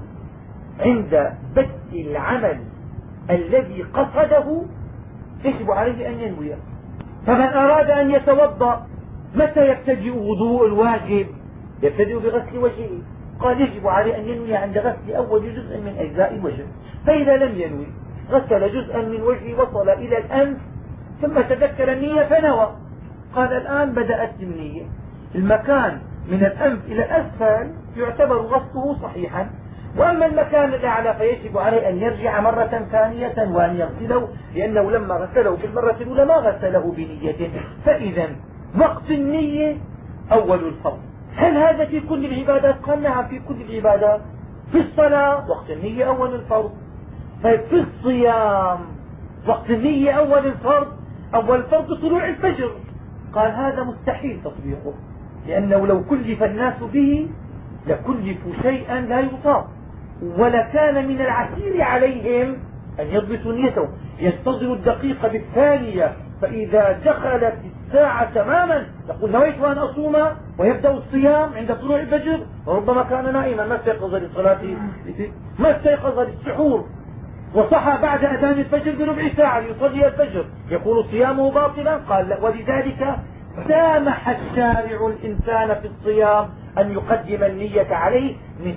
عند بدء العمل الذي قصده يجب عليه أن ينوي. فمن أراد أن يتوضا متى يبتدئ وضوء الواجب؟ يبتدئ بغسل وجهه. قال يجب عليه أن ينوي عند غسل أول جزء من أجزاء الوجه. فإذا لم ينوي غسل جزءا من وجهه وصل إلى الأنف ثم تذكر النية فنوى. قال الآن بدأت النية. المكان من الأنف إلى الأسفل يعتبر غسله صحيحا، وأما المكان الأعلى فيجب عليه أن يرجع مرة ثانية وأن يغسله، لأنه لما غسله في المرة الأولى ما غسله بنية. فإذا وقت النية أول الفرض. هل هذا في كل العبادات؟ قال نعم في كل العبادات. في الصلاة وقت النية أول الفرض. طيب في الصيام وقت النية أول الفرض. أول فرض طلوع الفجر. قال هذا مستحيل تطبيقه، لأنه لو كلف الناس به لكلفوا شيئا لا يطاق. ولكان من العسير عليهم أن يضبطوا نيتهم، ينتظروا الدقيقة بالثانية، فإذا دخلت الساعة تماما يقول نويت أن أصوم، ويبدأ الصيام عند طلوع الفجر، وربما كان نائما ما استيقظ للصلاة، ما استيقظ للسحور، وصحى بعد أذان الفجر بربع ساعة ليصلي الفجر، يكون صيامه باطلا. قال لا، ولذلك سامح الشارع الإنسان في الصيام أن يقدم النية عليه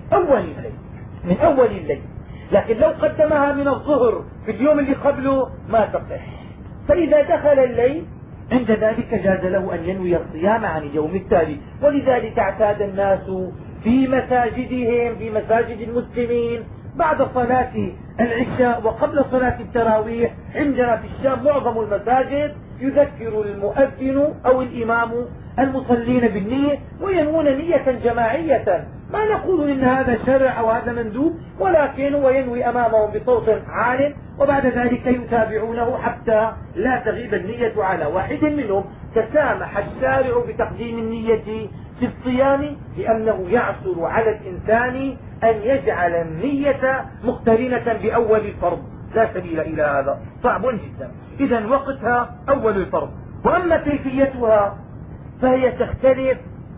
من أول الليل، لكن لو قدمها من الظهر في اليوم اللي قبله ما تصح. فإذا دخل الليل عند ذلك جاز له أن ينوي الصيام عن اليوم التالي. ولذلك اعتاد الناس في مساجدهم، في مساجد المسلمين، بعد صلاة العشاء وقبل صلاة التراويح عندنا في الشام معظم المساجد يذكر المؤذن أو الإمام المصلين بالنية، وينوون نية جماعية. ما نقول إن هذا شرع أو هذا مندوب، ولكن هو ينوي أمامهم بصوت عال، وبعد ذلك يتابعونه حتى لا تغيب النية على واحد منهم. تسامح الشارع بتقديم النية في الصيام لأنه يعثر على الإنسان أن يجعل النية مقترنة بأول الفرض، لا سبيل إلى هذا، صعب جدا. إذا وقتها أول الفرض. وأما كيفيتها فهي تختلف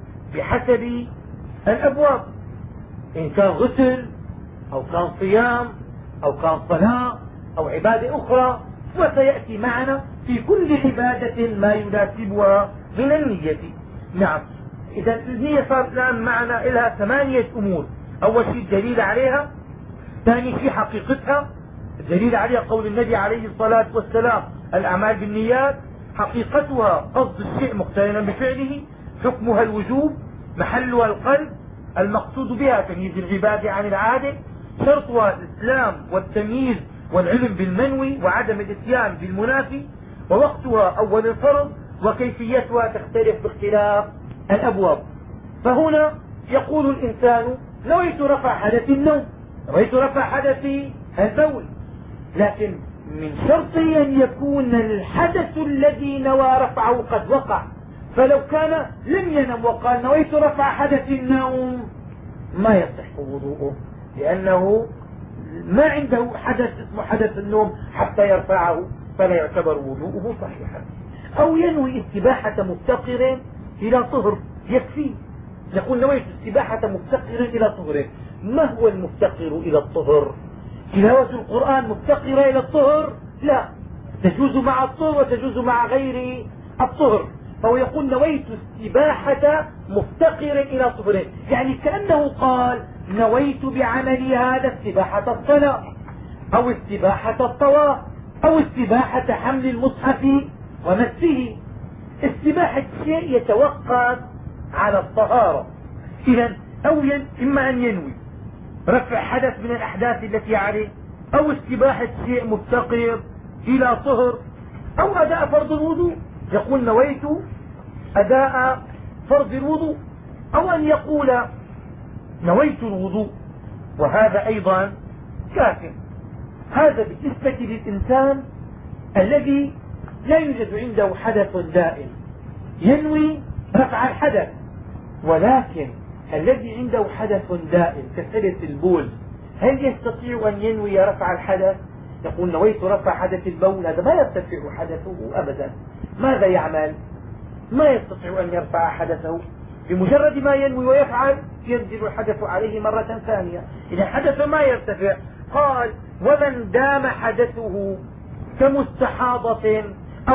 بحسب الأبواب، إن كان غسل أو كان صيام أو كان صلاة أو عبادة أخرى، وسيأتي معنا في كل عبادة ما يناسبها من النية. نعم، إذا النية صار الآن معنا لها 8 أمور. أول شيء الدليل عليها، ثاني شيء حقيقتها، الدليل عليها قول النبي عليه الصلاة والسلام الأعمال بالنيات، حقيقتها قصد الشيء مقترنا بفعله، حكمها الوجوب، محلها القلب، المقصود بها تمييز العبادة عن العادة، شرطها الإسلام والتمييز والعلم بالمنوي وعدم الاتيان بالمنافي، ووقتها أول الفرض، وكيفيتها تختلف باختلاف الأبواب. فهنا يقول الإنسان نويت رفع حدث النوم، نويت رفع حدث البول، لكن من شرطه أن يكون الحدث الذي نوى رفعه قد وقع. فلو كان لم ينم وقال نويت رفع حدث النوم ما يصح وضوءه، لأنه ما عنده حدث اسمه حدث النوم حتى يرفعه، فلا يعتبر وضوءه صحيحا. أو ينوي استباحة مفتقر إلى طهر يكفي، يقول نويت استباحة مفتقر إلى طهر. ما هو المفتقر إلى الطهر؟ تلاوة القرآن مفتقرة إلى الطهر؟ لا، تجوز مع الطهر وتجوز مع غير الطهر. فهو يقول نويت استباحة مفتقر إلى طهر، يعني كأنه قال نويت بعمل هذا استباحة الصلاة أو استباحة الطواف أو استباحة حمل المصحف ومسه. استباحة شيء يتوقف على الطهارة. إذا إما أن ينوي رفع حدث من الأحداث التي عليه، أو استباحة شيء مفتقر إلى طهر، أو أداء فرض الوضوء، يقول نويت أداء فرض الوضوء، أو أن يقول نويت الوضوء، وهذا أيضا كافٍ. هذا بالنسبة للإنسان الذي لا يوجد عنده حدث دائم ينوي رفع الحدث، ولكن الذي عنده حدث دائم كسلة البول هل يستطيع أن ينوي رفع الحدث؟ يقول نويت رفع حدث البول، هذا ما يرتفع حدثه أبدا. ماذا يعمل؟ ما يستطيع أن يرفع حدثه، بمجرد ما ينوي ويفعل ينزل الحدث عليه مرة ثانية، إذا حدث ما يرتفع. قال ومن دام حدثه كمستحاضة أو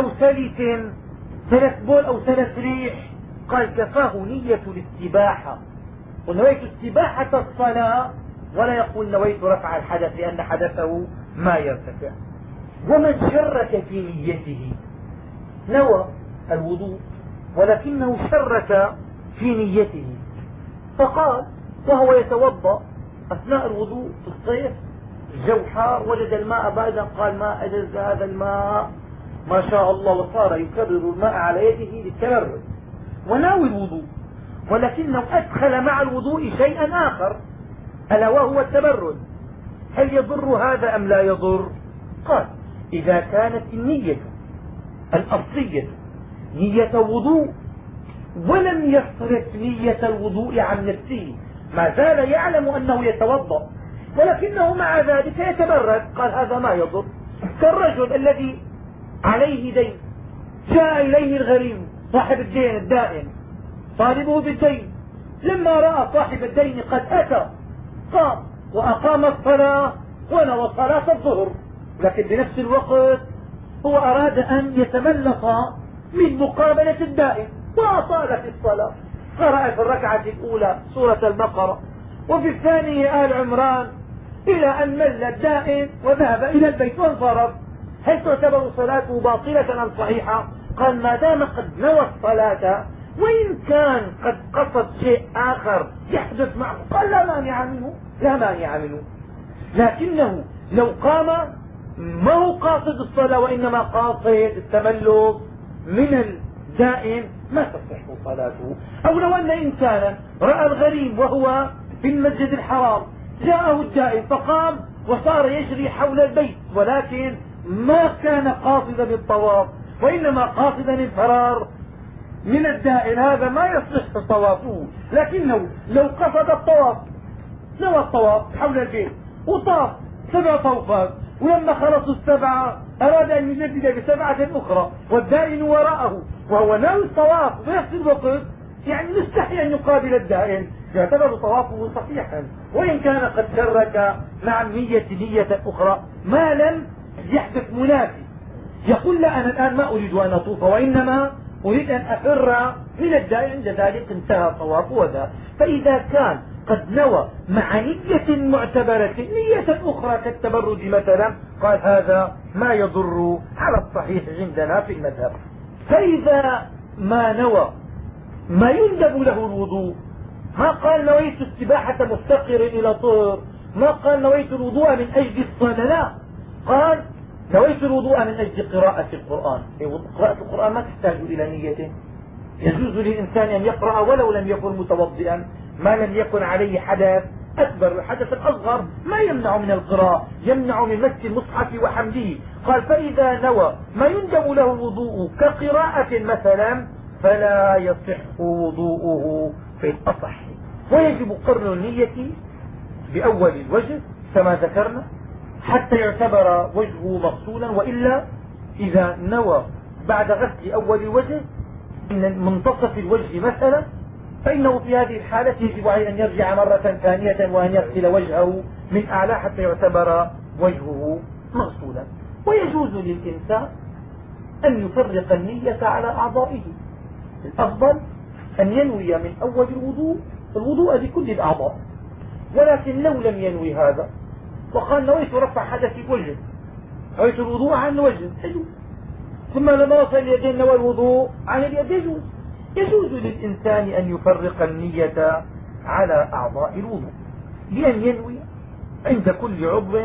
سلس بول أو سلس ريح، قال كفاه نية الاستباحة، ونويت استباحة الصلاة، ولا يقول نويت رفع الحدث لأن حدثه ما يرتفع. ومن شرك في نيته، نوى الوضوء ولكنه شرك في نيته، فقال وهو يتوضا أثناء الوضوء في الصيف الجو حار، وجد الماء باردا، قال ما أجز هذا الماء ما شاء الله، وصار يكرر الماء على يده للتمرد، وناوي الوضوء، ولكنه أدخل مع الوضوء شيئا آخر ألا وهو التبرد. هل يضر هذا أم لا يضر؟ قال إذا كانت النية الأصلية نية وضوء ولم يصرف نية الوضوء عن نفسه، ما زال يعلم أنه يتوضا، ولكنه مع ذلك يتبرد. قال هذا ما يضر. كالرجل الذي عليه دين، جاء إليه الغريم صاحب الدين الدائن طالبه بالدين، لما رأى صاحب الدين قد أتى قام وأقام الصلاة ونوى صلاة الظهر، لكن بنفس الوقت هو أراد أن يتملص من مقابلة الدائن وأطال في الصلاة، قرأ في الركعة الأولى سورة البقرة وفي الثانية آل عمران إلى أن مل الدائن وذهب إلى البيت وانصرف. هل تعتبر صلاته باطلة أم صحيحة؟ قال ما دام قد نوى الصلاة وإن كان قد قصد شيء آخر يحدث معه قال لا مانع منه، لا مانع منه. لكنه لو قام ما هو قاصد الصلاة وإنما قاصد التملص من الدائن ما تصح صلاته. أو لو أن إنسانا رأى الغريم وهو في المسجد الحرام، جاءه الدائن فقام وصار يجري حول البيت، ولكن ما كان قاصدا للطواف وإنما قاصدا الفرار من الدائن، هذا ما يصح طوافه. لكنه لو قصد الطواف، نوى الطواف حول البيت وطاف 7 طوفات، ولما خلصوا ال7 أراد أن يجدد ب7 أخرى والدائن وراءه وهو ناوي الطواف بنفس الوقت، يعني مستحي أن يقابل الدائن، يعتبر طوافه صحيحا وإن كان قد شرك مع نية أخرى ما لم يحدث منافي. يقول لا أنا الآن ما أريد أن أطوف وإنما أريد أن أفر من الدائن، عند ذلك انتهى الطواف وذا. فإذا كان قد نوى مع نية معتبرة نية أخرى كالتبرج مثلا قال هذا ما يضر على الصحيح عندنا في المذهب. فإذا ما نوى ما يندب له الوضوء، ما قال نويت السباحة مفتقر إلى طهر، ما قال نويت الوضوء من أجل الصلاة، لا، قال نويت الوضوء من أجل قراءة القرآن. قراءة القرآن ما تحتاج إلى نية، يجوز للإنسان أن يقرأ ولو لم يكن متوضئا ما لم يكن عليه حدث أكبر. الحدث الأصغر ما يمنع من القراءة، يمنع من مس المصحف وحمله. قال فإذا نوى ما يندب له الوضوء كقراءة مثلا فلا يصح وضوءه في الأصح، ويجب قرن النية بأول الوجه كما ذكرنا حتى يعتبر وجهه مغسولا، وإلا إذا نوى بعد غسل أول الوجه من منتصف الوجه مثلا فإنه في هذه الحالة يجب عليه أن يرجع مرة ثانية وأن يغسل وجهه من أعلى حتى يعتبر وجهه مغسولا. ويجوز للإنسان أن يفرق النية على أعضائه، الأفضل أن ينوي من أول الوضوء لكل الأعضاء، ولكن لو لم ينوي هذا وقال نويت رفع حدث الوجه، نويت الوضوء عن الوجه حلو، ثم لما وصل اليدين نوى الوضوء عن اليد، يجوز للإنسان أن يفرق النية على أعضاء الوضوء بأن ينوي عند كل عضو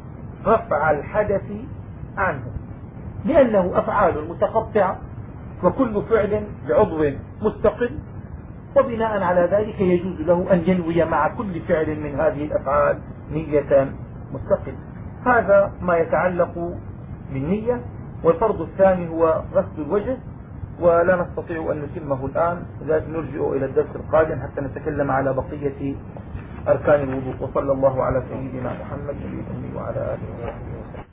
رفع الحدث عنه، لأنه أفعال متقطعة وكل فعل بعضو مستقل، وبناء على ذلك يجوز له أن ينوي مع كل فعل من هذه الأفعال نية مستقلة. هذا ما يتعلق بالنية. والفرض الثاني هو غسل الوجه، ولا نستطيع أن نتمه الآن، لذلك نرجع إلى الدرس القادم حتى نتكلم على بقية أركان الوضوء. وصلى الله على سيدنا محمد وعلى آله وصحبه وسلم.